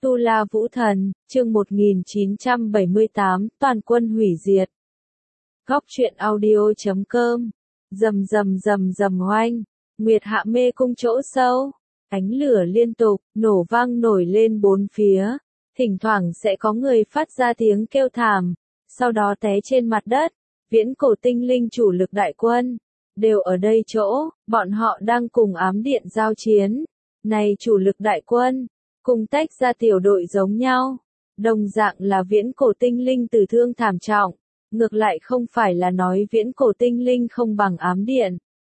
Tu La Vũ Thần, chương 1978, toàn quân hủy diệt. Góc truyện audio.com. Rầm rầm rầm rầm oanh, Nguyệt Hạ mê cung chỗ sâu, ánh lửa liên tục nổ vang nổi lên bốn phía, thỉnh thoảng sẽ có người phát ra tiếng kêu thảm, sau đó té trên mặt đất. Viễn cổ tinh linh chủ lực đại quân đều ở đây chỗ, bọn họ đang cùng ám điện giao chiến. Này chủ lực đại quân cùng tách ra tiểu đội giống nhau, đồng dạng là viễn cổ tinh linh tử thương thảm trọng, ngược lại không phải là nói viễn cổ tinh linh không bằng ám điện,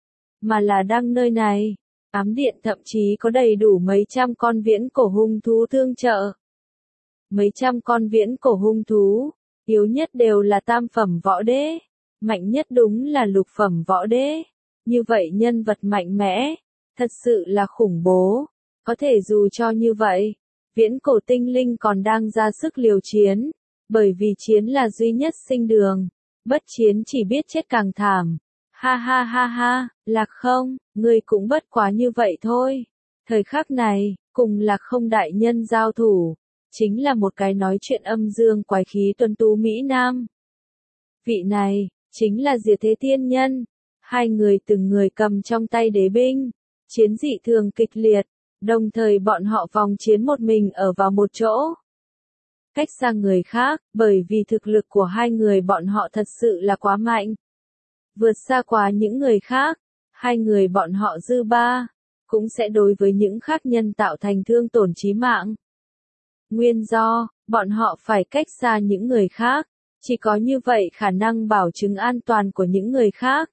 mà là đang nơi này, ám điện thậm chí có đầy đủ mấy trăm con viễn cổ hung thú tương trợ. Mấy trăm con viễn cổ hung thú, yếu nhất đều là tam phẩm võ đế, mạnh nhất đúng là lục phẩm võ đế. Như vậy nhân vật mạnh mẽ, thật sự là khủng bố. Có thể dù cho như vậy, viễn cổ tinh linh còn đang ra sức liều chiến, bởi vì chiến là duy nhất sinh đường, bất chiến chỉ biết chết càng thảm. Ha ha ha ha, Lạc Không, ngươi cũng bất quá như vậy thôi. Thời khắc này, cùng Lạc Không đại nhân giao thủ, chính là một cái nói chuyện âm dương quái khí tuấn tú Mỹ Nam. Vị này, chính là Diệt Thế Tiên Nhân. Hai người từng người cầm trong tay đế binh, chiến dị thường kịch liệt, đồng thời bọn họ vòng chiến một mình ở vào một chỗ. Cách xa người khác, bởi vì thực lực của hai người bọn họ thật sự là quá mạnh. Vượt xa quá những người khác, hai người bọn họ dư ba, cũng sẽ đối với những khác nhân tạo thành thương tổn chí mạng. Nguyên do, bọn họ phải cách xa những người khác, chỉ có như vậy khả năng bảo chứng an toàn của những người khác.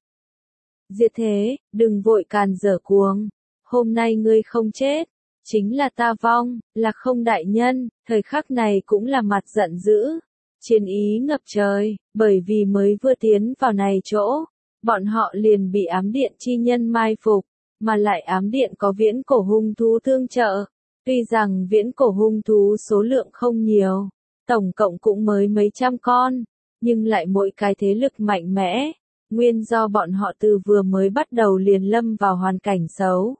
Diệt Thế, đừng vội càn dở cuồng, hôm nay ngươi không chết, chính là ta vong. Lạc Không đại nhân, thời khắc này cũng là mặt giận dữ, chiến ý ngập trời, bởi vì mới vừa tiến vào này chỗ, bọn họ liền bị ám điện chi nhân mai phục, mà lại ám điện có viễn cổ hung thú tương trợ. Tuy rằng viễn cổ hung thú số lượng không nhiều, tổng cộng cũng mới mấy trăm con, nhưng lại mỗi cái thế lực mạnh mẽ, nguyên do bọn họ từ vừa mới bắt đầu liền lâm vào hoàn cảnh xấu.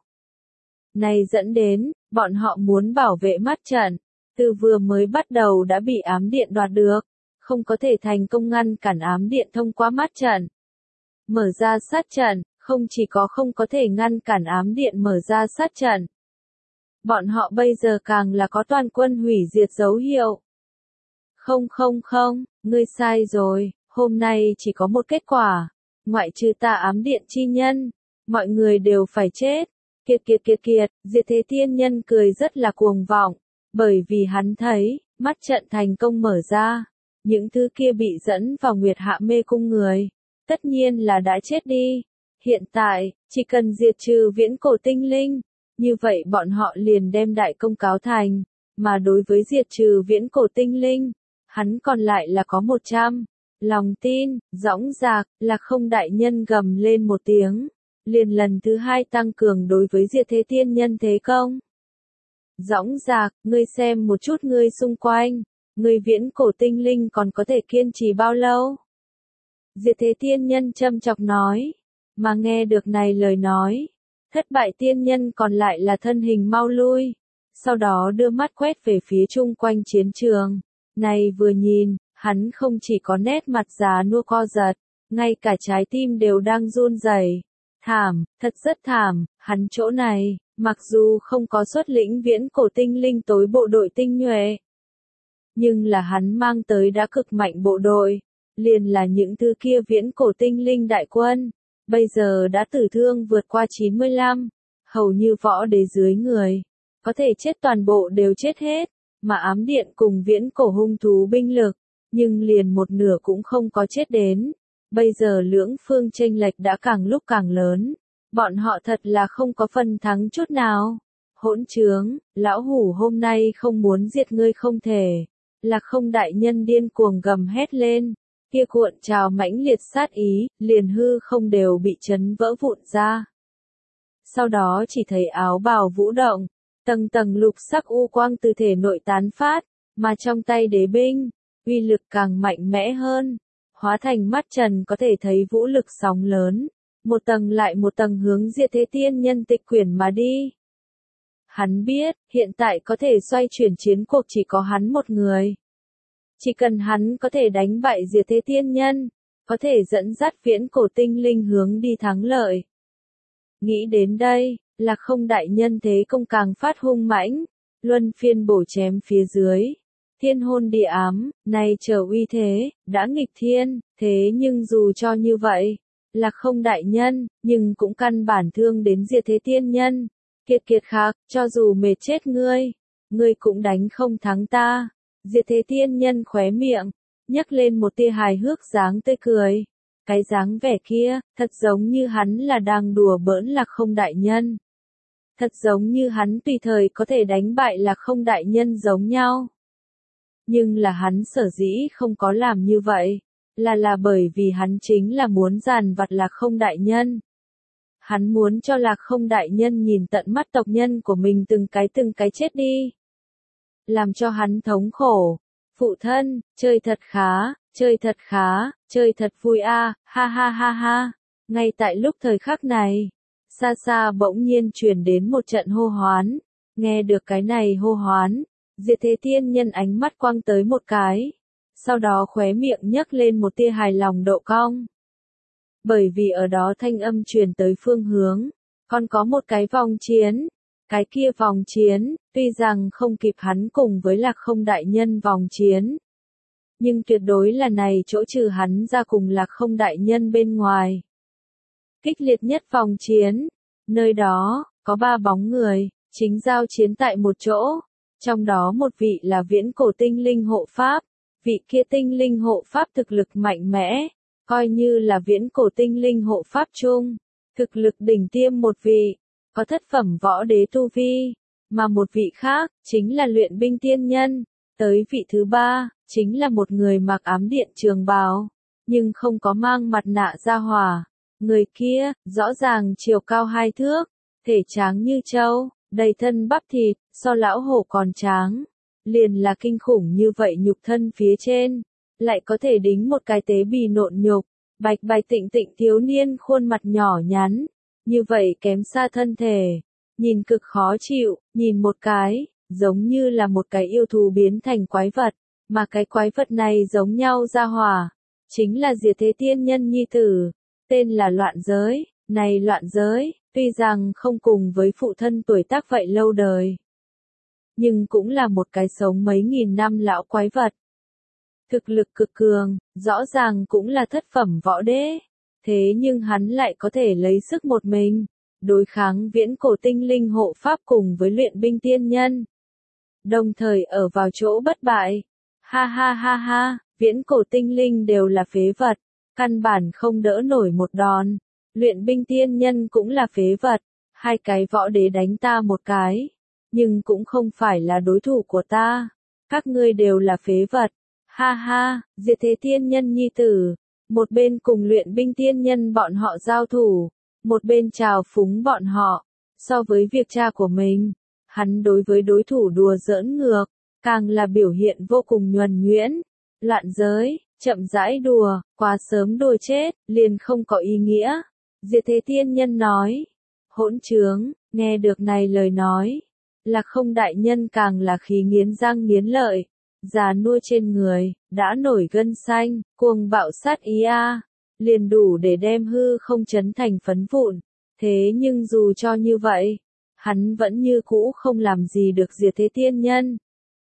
Này dẫn đến, bọn họ muốn bảo vệ mắt trận, từ vừa mới bắt đầu đã bị ám điện đoạt được, không có thể thành công ngăn cản ám điện thông qua mắt trận. Mở ra sát trận, không chỉ có không có thể ngăn cản ám điện mở ra sát trận. Bọn họ bây giờ càng là có toàn quân hủy diệt dấu hiệu. Không, ngươi sai rồi, hôm nay chỉ có một kết quả, ngoại trừ ta ám điện chi nhân, mọi người đều phải chết. Kiệt, Diệt Thế Tiên Nhân cười rất là cuồng vọng, bởi vì hắn thấy, mắt trận thành công mở ra, những thứ kia bị dẫn vào Nguyệt Hạ mê cung người, tất nhiên là đã chết đi. Hiện tại, chỉ cần diệt trừ viễn cổ tinh linh, như vậy bọn họ liền đem đại công cáo thành, mà đối với diệt trừ viễn cổ tinh linh, hắn còn lại là có 100. Lòng tin, dõng dạc, là không đại nhân gầm lên một tiếng, liền lần thứ hai tăng cường đối với Diệt Thế Tiên Nhân thế công. Dõng dạc, ngươi xem một chút ngươi xung quanh, ngươi viễn cổ tinh linh còn có thể kiên trì bao lâu? Diệt Thế Tiên Nhân châm chọc nói, mà nghe được này lời nói, thất bại tiên nhân còn lại là thân hình mau lui, sau đó đưa mắt quét về phía chung quanh chiến trường. Này vừa nhìn, hắn không chỉ có nét mặt già nua co giật, ngay cả trái tim đều đang run rẩy. Thảm, thật rất thảm, hắn chỗ này, mặc dù không có xuất lĩnh viễn cổ tinh linh tối bộ đội tinh nhuệ, nhưng là hắn mang tới đã cực mạnh bộ đội, liền là những thứ kia viễn cổ tinh linh đại quân, bây giờ đã tử thương vượt qua 95, hầu như võ đế dưới người, có thể chết toàn bộ đều chết hết, mà ám điện cùng viễn cổ hung thú binh lực, nhưng liền một nửa cũng không có chết đến. Bây giờ lưỡng phương chênh lệch đã càng lúc càng lớn, bọn họ thật là không có phần thắng chút nào. Hỗn trướng, lão hủ hôm nay không muốn diệt ngươi không thể. Lạc Không đại nhân điên cuồng gầm hét lên, kia cuộn trào mãnh liệt sát ý, liền hư không đều bị chấn vỡ vụn ra. Sau đó chỉ thấy áo bào vũ động, tầng tầng lục sắc u quang từ thể nội tán phát, mà trong tay đế binh, uy lực càng mạnh mẽ hơn. Hóa thành mắt trần có thể thấy vũ lực sóng lớn, một tầng lại một tầng hướng Diệt Thế Tiên Nhân tịch quyển mà đi. Hắn biết, hiện tại có thể xoay chuyển chiến cuộc chỉ có hắn một người. Chỉ cần hắn có thể đánh bại Diệt Thế Tiên Nhân, có thể dẫn dắt viễn cổ tinh linh hướng đi thắng lợi. Nghĩ đến đây, Lạc Không đại nhân thế công càng phát hung mãnh, luân phiên bổ chém phía dưới. Thiên hôn địa ám, này chờ uy thế, đã nghịch thiên, thế nhưng dù cho như vậy, Lạc Không đại nhân, nhưng cũng căn bản thương đến Diệt Thế Tiên Nhân. Kiệt kiệt khạc, cho dù mệt chết ngươi cũng đánh không thắng ta. Diệt Thế Tiên Nhân khóe miệng, nhấc lên một tia hài hước dáng tươi cười. Cái dáng vẻ kia, thật giống như hắn là đang đùa bỡn Lạc Không đại nhân. Thật giống như hắn tùy thời có thể đánh bại Lạc Không đại nhân giống nhau. Nhưng là hắn sở dĩ không có làm như vậy, là bởi vì hắn chính là muốn giàn vặt Lạc Không đại nhân. Hắn muốn cho Lạc Không đại nhân nhìn tận mắt tộc nhân của mình từng cái chết đi. Làm cho hắn thống khổ. Phụ thân, chơi thật khá, chơi thật khá, chơi thật vui a, ha ha ha ha. Ngay tại lúc thời khắc này, xa xa bỗng nhiên truyền đến một trận hô hoán. Nghe được cái này hô hoán, Diệt Thế Tiên Nhân ánh mắt quăng tới một cái. Sau đó khóe miệng nhấc lên một tia hài lòng độ cong. Bởi vì ở đó thanh âm truyền tới phương hướng, còn có một cái vòng chiến. Cái kia vòng chiến, tuy rằng không kịp hắn cùng với Lạc Không đại nhân vòng chiến. Nhưng tuyệt đối là này chỗ trừ hắn ra cùng Lạc Không đại nhân bên ngoài. Kích liệt nhất vòng chiến, nơi đó, có 3 bóng người, chính giao chiến tại một chỗ. Trong đó một vị là viễn cổ tinh linh hộ pháp, vị kia tinh linh hộ pháp thực lực mạnh mẽ, coi như là viễn cổ tinh linh hộ pháp chung, thực lực đỉnh tiêm một vị, có thất phẩm võ đế tu vi, mà một vị khác, chính là luyện binh tiên nhân, tới vị thứ 3, chính là một người mặc ám điện trường bào, nhưng không có mang mặt nạ ra hỏa, người kia, rõ ràng chiều cao 2 thước, thể tráng như trâu, đầy thân bắp thịt, so lão hổ còn tráng, liền là kinh khủng như vậy nhục thân phía trên, lại có thể đính một cái tế bì nộn nhục, bạch bạch tịnh tịnh thiếu niên khuôn mặt nhỏ nhắn, như vậy kém xa thân thể, nhìn cực khó chịu, nhìn một cái, giống như là một cái yêu thú biến thành quái vật, mà cái quái vật này giống nhau ra hỏa, chính là Diệt Thế Tiên Nhân nhi tử, tên là Loạn Giới, này Loạn Giới, tuy rằng không cùng với phụ thân tuổi tác vậy lâu đời, nhưng cũng là một cái sống mấy nghìn năm lão quái vật. Thực lực cực cường, rõ ràng cũng là thất phẩm võ đế, thế nhưng hắn lại có thể lấy sức một mình, đối kháng viễn cổ tinh linh hộ pháp cùng với luyện binh tiên nhân. Đồng thời ở vào chỗ bất bại. Ha ha ha ha, viễn cổ tinh linh đều là phế vật, căn bản không đỡ nổi một đòn. Luyện binh tiên nhân cũng là phế vật, 2 cái võ đế đánh ta một cái, nhưng cũng không phải là đối thủ của ta. Các ngươi đều là phế vật. Ha ha, Diệt Thế Tiên Nhân nhi tử, một bên cùng luyện binh tiên nhân bọn họ giao thủ, một bên trào phúng bọn họ. So với việc cha của mình, hắn đối với đối thủ đùa giỡn ngược, càng là biểu hiện vô cùng nhuần nhuyễn. Loạn Giới, chậm rãi đùa, quá sớm đùa chết, liền không có ý nghĩa. Diệt Thế Tiên Nhân nói, hỗn trướng, nghe được này lời nói, Lạc Không đại nhân càng là khí nghiến răng nghiến lợi, già nua trên người, đã nổi gân xanh, cuồng bạo sát ý a, liền đủ để đem hư không chấn thành phấn vụn. Thế nhưng dù cho như vậy, hắn vẫn như cũ không làm gì được Diệt Thế Tiên Nhân.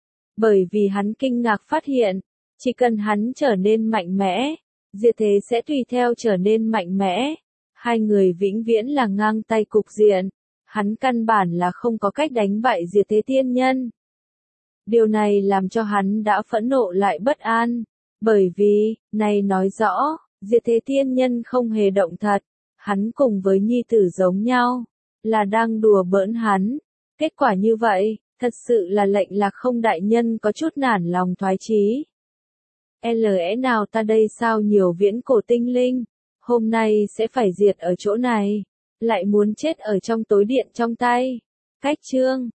Bởi vì hắn kinh ngạc phát hiện, chỉ cần hắn trở nên mạnh mẽ, Diệt Thế sẽ tùy theo trở nên mạnh mẽ. 2 người vĩnh viễn là ngang tay cục diện, hắn căn bản là không có cách đánh bại Diệt Thế Tiên Nhân. Điều này làm cho hắn đã phẫn nộ lại bất an, bởi vì, này nói rõ, Diệt Thế Tiên Nhân không hề động thật, hắn cùng với nhi tử giống nhau, là đang đùa bỡn hắn. Kết quả như vậy, thật sự là lệnh Lạc Không đại nhân có chút nản lòng thoái chí. Lẽ nào ta đây sao nhiều viễn cổ tinh linh, hôm nay sẽ phải diệt ở chỗ này, lại muốn chết ở trong tối điện trong tay. Cách chương